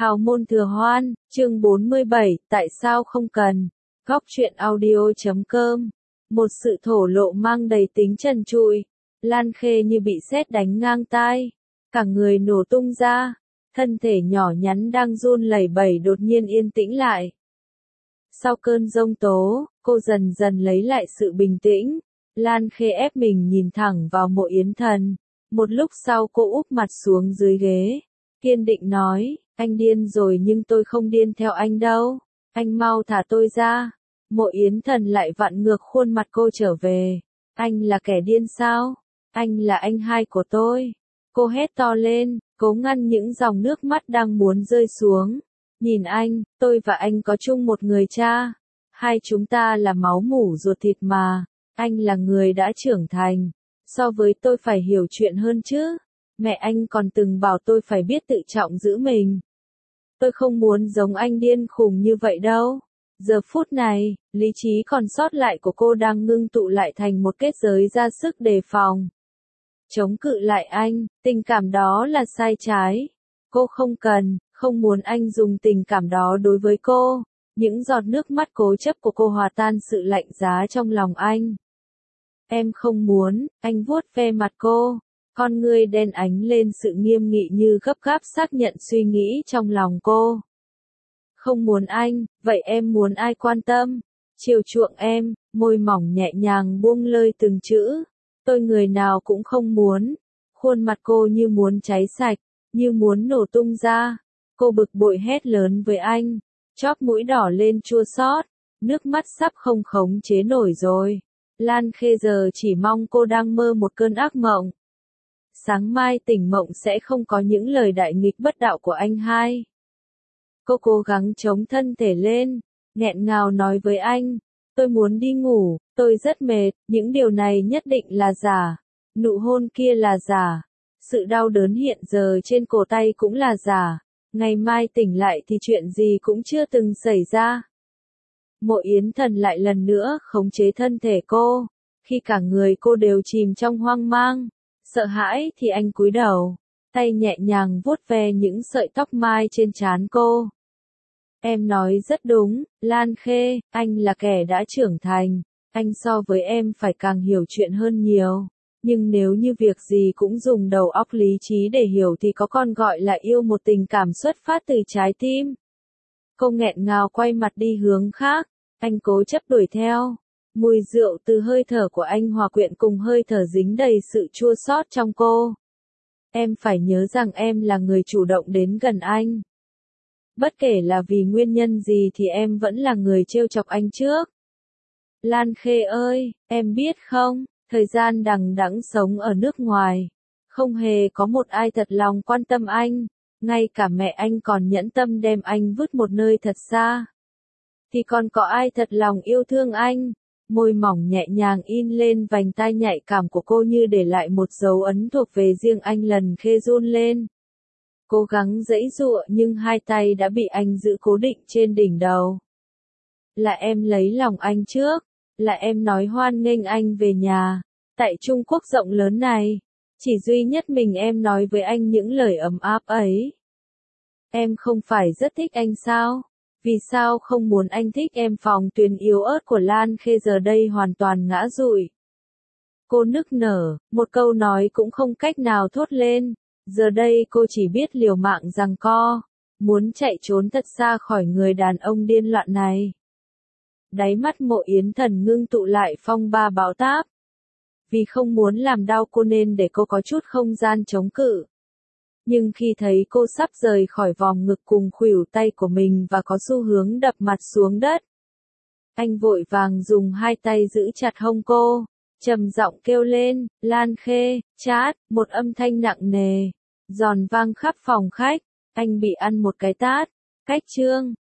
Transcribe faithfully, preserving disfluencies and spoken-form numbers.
Hào môn thừa hoan, chương bốn mươi bảy, tại sao không cần. Góc truyện audio chấm com. Một sự thổ lộ mang đầy tính trần trụi. Lan Khê như bị sét đánh ngang tai. Cả người nổ tung ra. Thân thể nhỏ nhắn đang run lẩy bẩy đột nhiên yên tĩnh lại. Sau cơn giông tố, cô dần dần lấy lại sự bình tĩnh. Lan Khê ép mình nhìn thẳng vào Mộ Yến Thần. Một lúc sau cô úp mặt xuống dưới ghế. Kiên định nói, anh điên rồi nhưng tôi không điên theo anh đâu. Anh mau thả tôi ra. Mộ Yến Thần lại vặn ngược khuôn mặt cô trở về. Anh là kẻ điên sao? Anh là anh hai của tôi. Cô hét to lên, cố ngăn những dòng nước mắt đang muốn rơi xuống. Nhìn anh, tôi và anh có chung một người cha. Hai chúng ta là máu mủ ruột thịt mà. Anh là người đã trưởng thành. So với tôi phải hiểu chuyện hơn chứ. Mẹ anh còn từng bảo tôi phải biết tự trọng giữ mình. Tôi không muốn giống anh điên khùng như vậy đâu. Giờ phút này, lý trí còn sót lại của cô đang ngưng tụ lại thành một kết giới ra sức đề phòng. Chống cự lại anh, tình cảm đó là sai trái. Cô không cần, không muốn anh dùng tình cảm đó đối với cô. Những giọt nước mắt cố chấp của cô hòa tan sự lạnh giá trong lòng anh. Em không muốn, anh vuốt ve mặt cô. Con ngươi đen ánh lên sự nghiêm nghị như gấp gáp xác nhận suy nghĩ trong lòng cô. Không muốn anh, vậy em muốn ai quan tâm? Chiều chuộng em, môi mỏng nhẹ nhàng buông lơi từng chữ. Tôi người nào cũng không muốn. Khuôn mặt cô như muốn cháy sạch, như muốn nổ tung ra. Cô bực bội hét lớn với anh. Chóp mũi đỏ lên chua xót, nước mắt sắp không khống chế nổi rồi. Lan Khê giờ chỉ mong cô đang mơ một cơn ác mộng. Sáng mai tỉnh mộng sẽ không có những lời đại nghịch bất đạo của anh hai. Cô cố gắng chống thân thể lên, nghẹn ngào nói với anh, tôi muốn đi ngủ, tôi rất mệt, những điều này nhất định là giả. Nụ hôn kia là giả. Sự đau đớn hiện giờ trên cổ tay cũng là giả. Ngày mai tỉnh lại thì chuyện gì cũng chưa từng xảy ra. Mộ Yến Thần lại lần nữa khống chế thân thể cô. Khi cả người cô đều chìm trong hoang mang, sợ hãi thì anh cúi đầu, tay nhẹ nhàng vuốt ve những sợi tóc mai trên trán cô. Em nói rất đúng, Lan Khê, anh là kẻ đã trưởng thành. Anh so với em phải càng hiểu chuyện hơn nhiều. Nhưng nếu như việc gì cũng dùng đầu óc lý trí để hiểu thì có còn gọi là yêu một tình cảm xuất phát từ trái tim. Cô nghẹn ngào quay mặt đi hướng khác. Anh cố chấp đuổi theo. Mùi rượu từ hơi thở của anh hòa quyện cùng hơi thở dính đầy sự chua xót trong cô. Em phải nhớ rằng em là người chủ động đến gần anh. Bất kể là vì nguyên nhân gì thì em vẫn là người trêu chọc anh trước. Lan Khê ơi, em biết không, thời gian đằng đẵng sống ở nước ngoài. Không hề có một ai thật lòng quan tâm anh. Ngay cả mẹ anh còn nhẫn tâm đem anh vứt một nơi thật xa. Thì còn có ai thật lòng yêu thương anh? Môi mỏng nhẹ nhàng in lên vành tai nhạy cảm của cô như để lại một dấu ấn thuộc về riêng anh. Lần Khê run lên. Cố gắng giãy giụa nhưng hai tay đã bị anh giữ cố định trên đỉnh đầu. Là em lấy lòng anh trước. Là em nói hoan nghênh anh về nhà. Tại Trung Quốc rộng lớn này. Chỉ duy nhất mình em nói với anh những lời ấm áp ấy. Em không phải rất thích anh sao? Vì sao không muốn anh thích em? Phòng tuyến yếu ớt của Lan Khê giờ đây hoàn toàn ngã rụi. Cô nức nở, một câu nói cũng không cách nào thốt lên. Giờ đây cô chỉ biết liều mạng giằng co, muốn chạy trốn thật xa khỏi người đàn ông điên loạn này. Đáy mắt Mộ Yến Thần ngưng tụ lại phong ba bão táp. Vì không muốn làm đau cô nên để cô có chút không gian chống cự. Nhưng khi thấy cô sắp rời khỏi vòng ngực cùng khuỷu tay của mình và có xu hướng đập mặt xuống đất, anh vội vàng dùng hai tay giữ chặt hông cô, trầm giọng kêu lên, Lan Khê, chát, một âm thanh nặng nề, giòn vang khắp phòng khách, anh bị ăn một cái tát, cách chương.